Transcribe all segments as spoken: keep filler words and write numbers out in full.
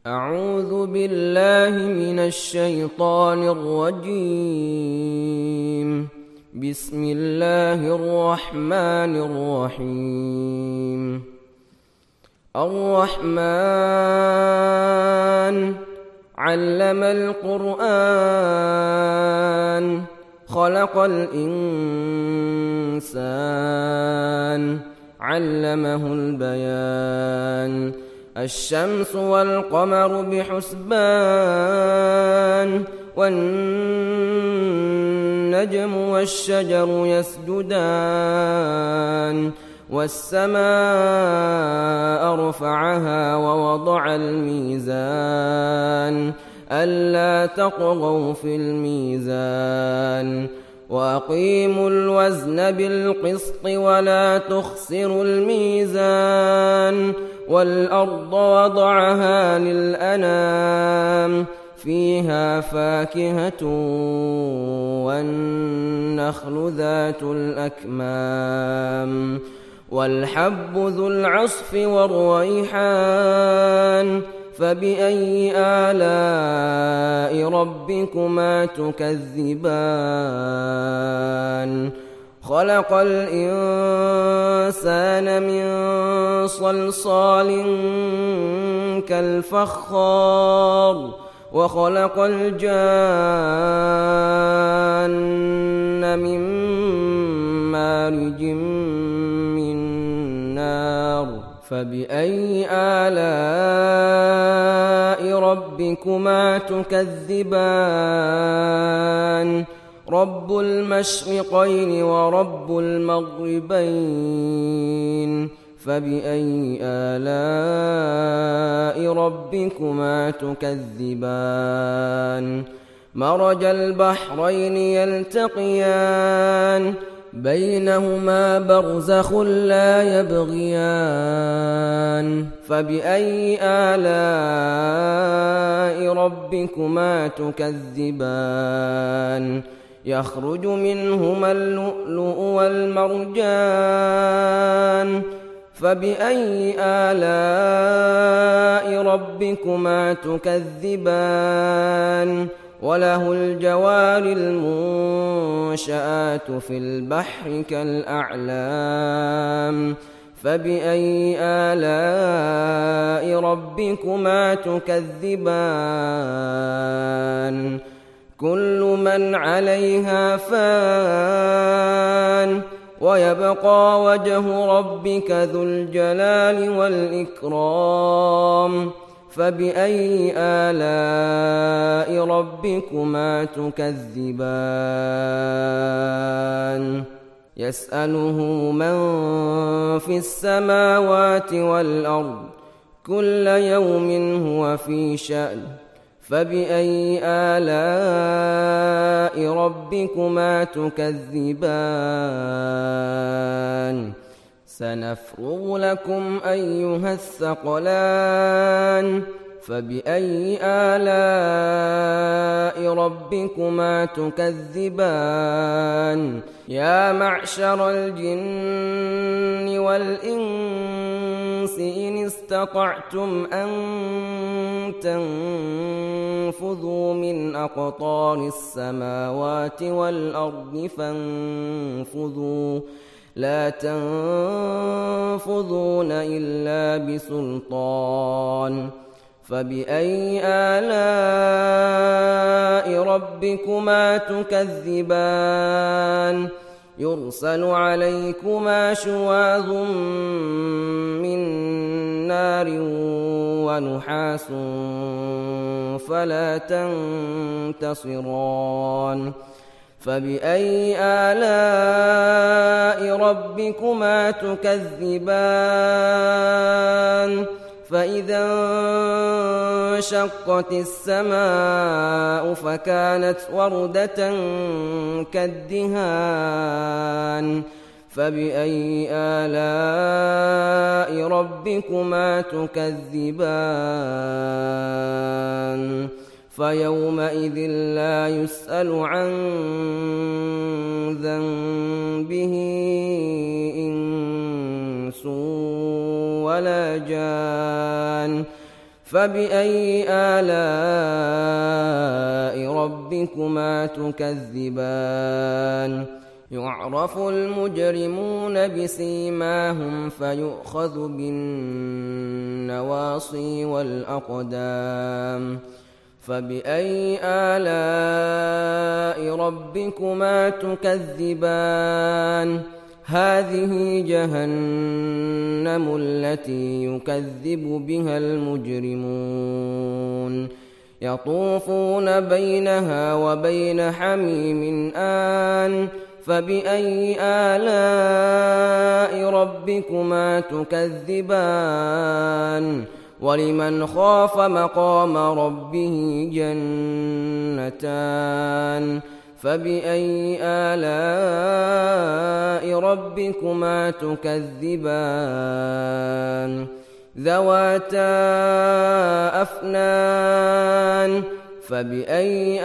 أعوذ بالله من الشيطان الرجيم. بسم الله الرحمن الرحيم. الرحمن علم القرآن خلق الإنسان علمه البيان. الشمس والقمر بحسبان والنجم والشجر يسجدان. والسماء رفعها ووضع الميزان ألا تطغوا في الميزان وأقيموا الوزن بالقسط ولا تخسروا الميزان. والأرض وضعها للأنام فيها فاكهة والنخل ذات الأكمام والحب ذو العصف والريحان. فبأي آلاء ربكما تكذبان؟ خلق الإنسان من صلصال كالفخار وخلق الجان من مارج من نار. فبأي آلاء ربكما تكذبان؟ رب المشرقين ورب المغربين. فبأي آلاء ربكما تكذبان؟ مرج البحرين يلتقيان بينهما برزخ لا يبغيان. فبأي آلاء ربكما تكذبان؟ يخرج منهما اللؤلؤ والمرجان. فبأي آلاء ربكما تكذبان؟ وله الجوار المنشآت في البحر كالأعلام. فبأي آلاء ربكما تكذبان؟ كل من عليها فان ويبقى وجه ربك ذو الجلال والإكرام. فبأي آلاء ربكما تكذبان؟ يسأله من في السماوات والأرض كل يوم هو في شأن. فبأي آلاء ربكما تكذبان؟ سنفرغ لكم أيها الثقلان. فبأي آلاء ربكما تكذبان؟ يا معشر الجن والإنس إن استطعتم أن تنفذوا من أقطار السماوات والأرض فانفذوا لا تنفذون إلا بسلطان. فبأي آلاء ربكما تكذبان؟ يرسل عليكما شواظ من نار ونحاس فلا تنتصران. فبأي آلاء ربكما تكذبان؟ فإذا انشقت السماء فكانت وردة كالدهان. فبأي آلاء ربكما تكذبان؟ فيومئذ لا يسأل عن ذنبه إنس ولا جان. فبأي آلاء ربكما تكذبان يعرف المجرمون بسيماهم فيؤخذ بالنواصي والأقدام فبأي آلاء ربكما تكذبان هذه جهنم التي يكذب بها المجرمون يطوفون بينها وبين حميم آن فبأي آلاء ربكما تكذبان ولمن خاف مقام ربه جنتان فبأي آلاء ربكما تكذبان ذواتا أفنان فبأي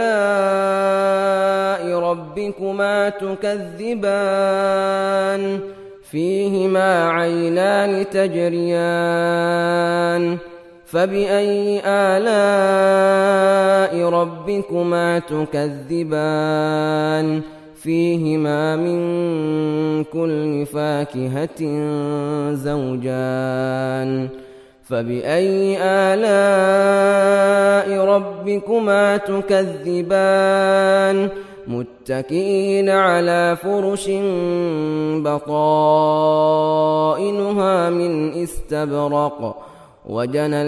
آلاء ربكما تكذبان فيهما عينان تجريان فبأي آلاء ربكما تكذبان فيهما من كل فاكهة زوجان فبأي آلاء ربكما تكذبان متكئين على فرش بطائنها من استبرق وجنى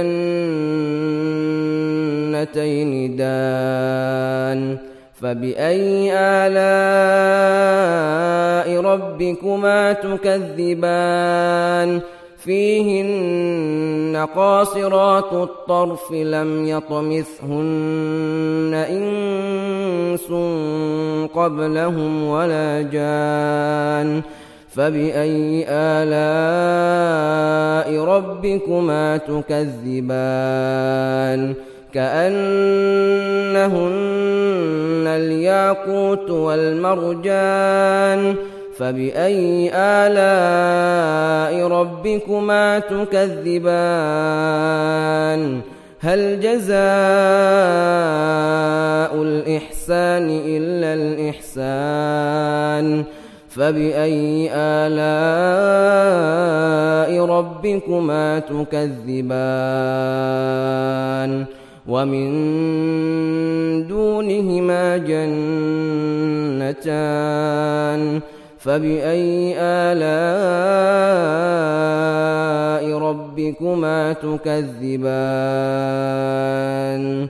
الجنتين دان فبأي آلاء ربكما تكذبان فيهن قاصرات الطرف لم يطمثهن إنس قبلهم ولا جان فبأي آلاء ربكما تكذبان كأنهن الياقوت والمرجان فبأي آلاء ربكما تكذبان هل جزاء الإحسان إلا الإحسان فبأي آلاء ربكما تكذبان ومن دونهما جنتان فبأي آلاء ربكما تكذبان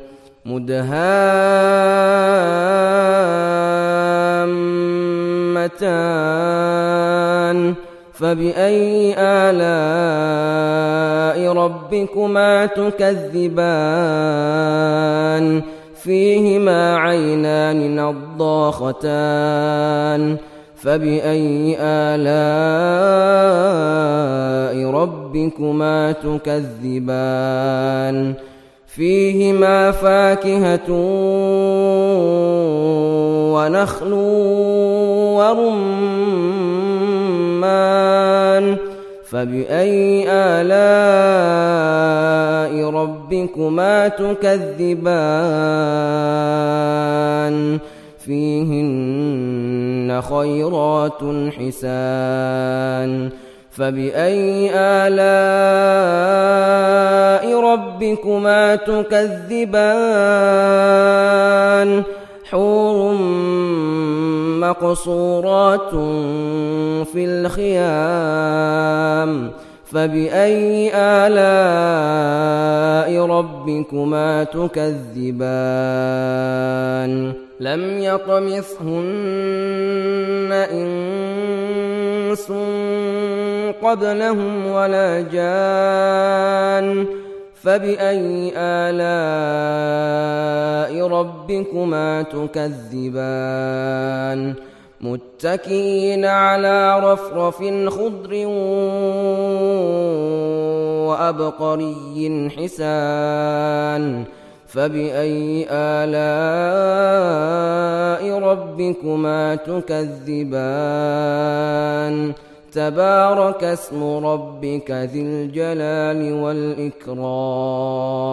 مدهامتان فبأي آلاء ربكما تكذبان فيهما عينان نضاختان فبأي آلاء ربكما تكذبان فيهما فاكهة ونخل ورمان فبأي آلاء ربكما تكذبان فيهن خيرات حسان فبأي آلاء ربكما تكذبان حور مقصورات في الخيام فبأي آلاء ربكما تكذبان لم يطمثهن إنس قبلهم ولا جان فبأي آلاء ربكما تكذبان متكئين على رفرف خضر وأبقري حسان فبأي آلاء ربكما تكذبان تبارك اسم ربك ذي الجلال والإكرام.